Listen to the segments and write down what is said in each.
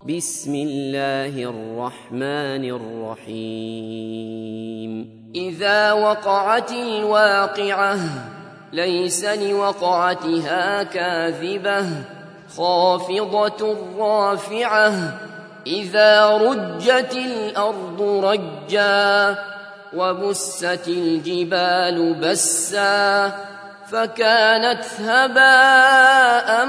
بسم الله الرحمن الرحيم إذا وقعت الواقعة ليس لوقعتها كاذبة خافضة رافعة إذا رجت الأرض رجا وبست الجبال بسا فكانت هباء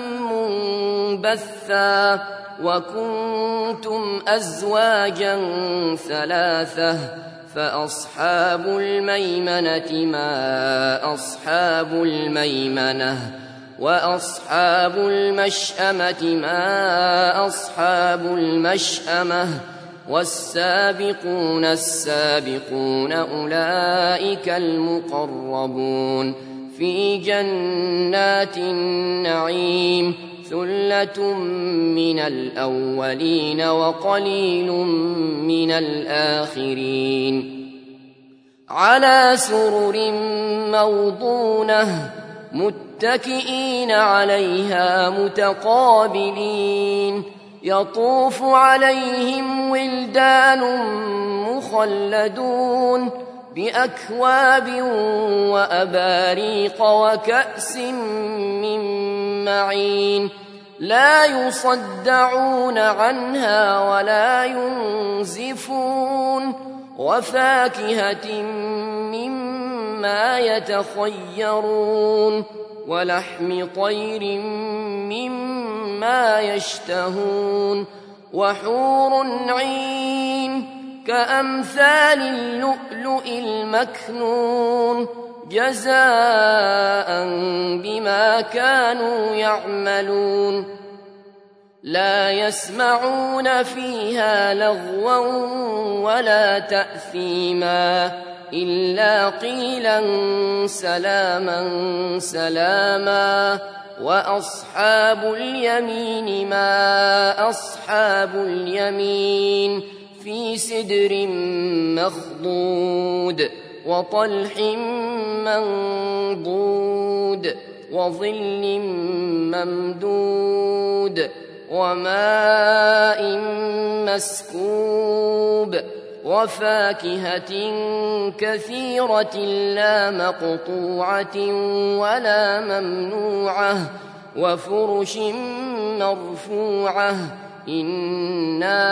منبثا وكنتم أزواجا ثلاثة فأصحاب الميمنة ما أصحاب الميمنة وأصحاب المشأمة ما أصحاب المشأمة والسابقون السابقون أولئك المقربون في جنات النعيم ثلة من الأولين وقليل من الآخرين على سرر موضونة متكئين عليها متقابلين يطوف عليهم ولدان مخلدون بأكواب وأباريق وكأس من معين لا يصدعون عنها ولا ينزفون وفاكهة مما يتخيرون ولحم طير مما يشتهون وحور عين كأمثال اللؤلؤ المكنون جزاء بما كانوا يعملون لا يسمعون فيها لغوا ولا تأثيما إلا قيلا سلاما سلاما وأصحاب اليمين ما أصحاب اليمين في سدر مخضود وطلح منضود وظل ممدود وماء مسكوب وفاكهة كثيرة لا مقطوعة ولا ممنوعة وفرش مرفوعة إنا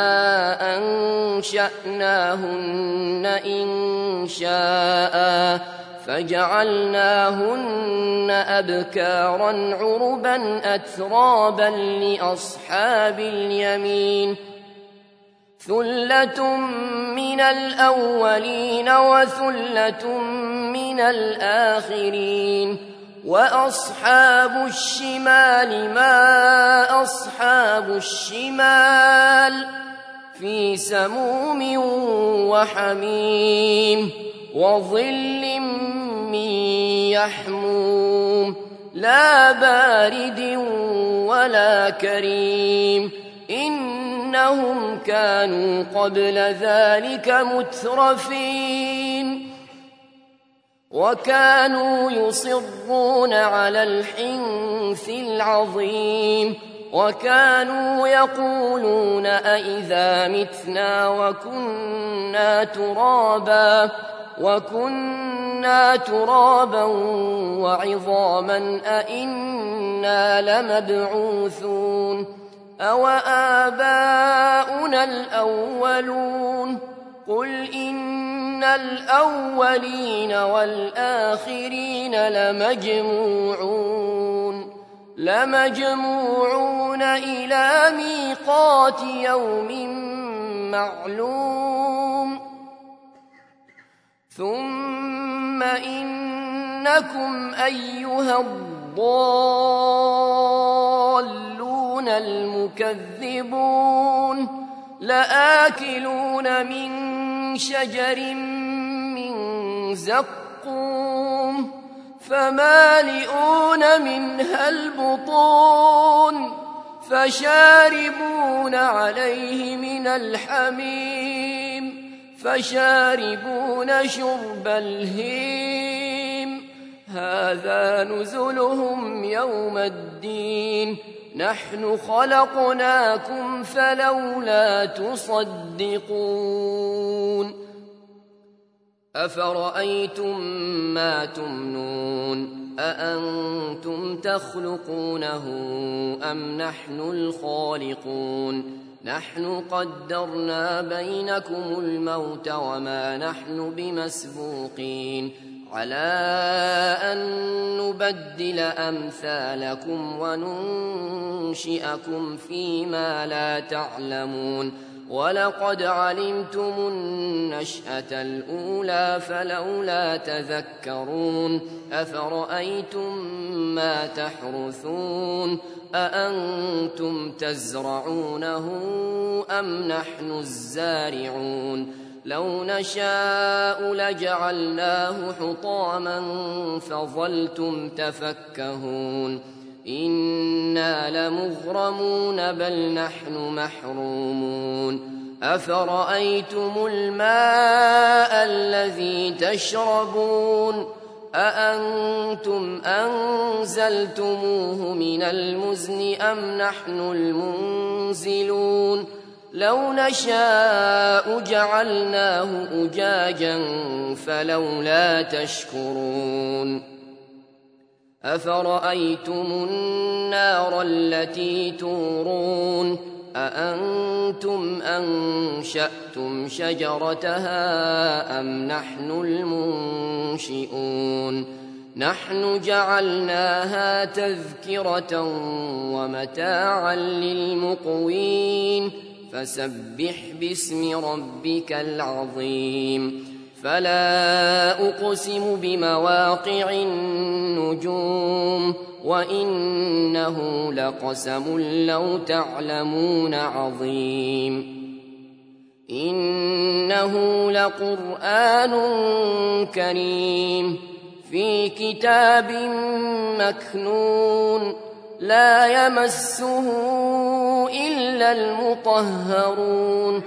أنشأناهن إنشاء فجعلناهن أبكارا عربا أترابا لأصحاب اليمين ثلة من الأولين وثلة من الآخرين وأصحاب الشمال ما أصحاب الشمال في سموم وحميم وظل من يحموم لا بارد ولا كريم إنهم كانوا قبل ذلك مترفين وكانوا يصرون على الحنث العظيم وكانوا يقولون أئذا متنا وكنا ترابا وعظاما أئنا لمبعوثون أو آباؤنا الأولون قل إن الأولين والآخرين لمجموعون إلى ميقات يوم معلوم ثم إنكم أيها الضالون المكذبون لآكلون من شجر من زقوم فمالئون منها البطون فشاربون عليه من الحميم فشاربون شرب الهيم هذا نزلهم يوم الدين نحن خلقناكم فلولا تصدقون أفرأيتم ما تمنون أأنتم تخلقونه أم نحن الخالقون نحن قدرنا بينكم الموت وما نحن بمسبوقين على أن نبدل أمثالكم وننشئكم فيما لا تعلمون ولقد علمتم النشأة الأولى فلولا تذكرون أفرأيتم ما تحرثون أأنتم تزرعونه أم نحن الزارعون لو نشاء لجعلناه حطاما فظلتم تفكهون إنا لمغرمون بل نحن محرومون أفرأيتم الماء الذي تشربون أأنتم أنزلتموه من المزن أم نحن المنزلون لو نشاء جعلناه أجاجا فلولا تشكرون أفرأيتم النار التي تورون أأنتم أنشأتم شجرتها أم نحن المنشئون نحن جعلناها تذكرة ومتاعا للمقوين فسبح باسم ربك العظيم فلا أقسم بمواقع النجوم وإنه لقسم لو تعلمون عظيم إنه لقرآن كريم في كتاب مكنون لا يمسه إلا المطهرون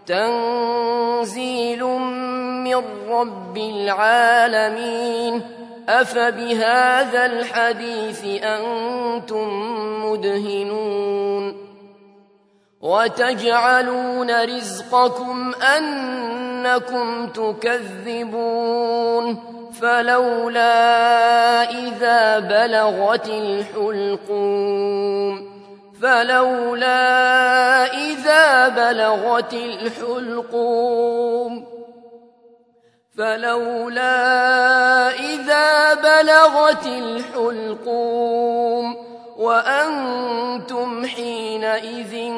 تنزيل من رب العالمين أفبهذا الحديث أنتم مدهنون وتجعلون رزقكم أنكم تكذبون فلولا إذا بلغت الحلقوم وأنتم حينئذ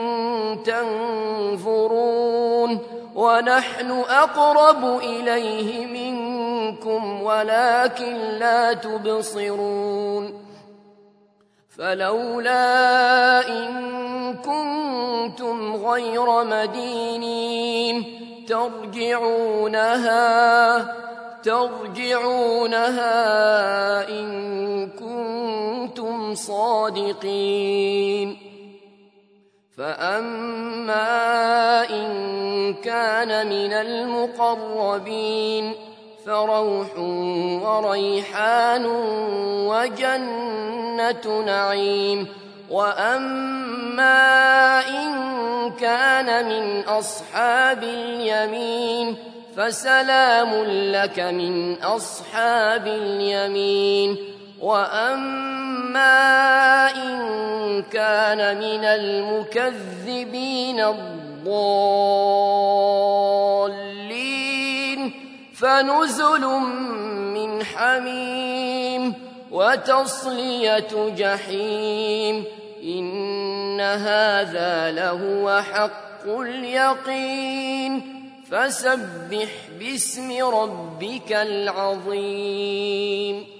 تنظرون ونحن أقرب إليه منكم ولكن لا تبصرون فلولا إن كنتم غير مدينين ترجعونها إن كنتم صادقين فأما إن كان من المقربين فروح وريحان وجنة نعيم وأما إن كان من أصحاب اليمين فسلام لك من أصحاب اليمين وأما إن كان من المكذبين الضالين فنزل من حميم وتصلية جحيم إن هذا لهو حق اليقين فسبح باسم ربك العظيم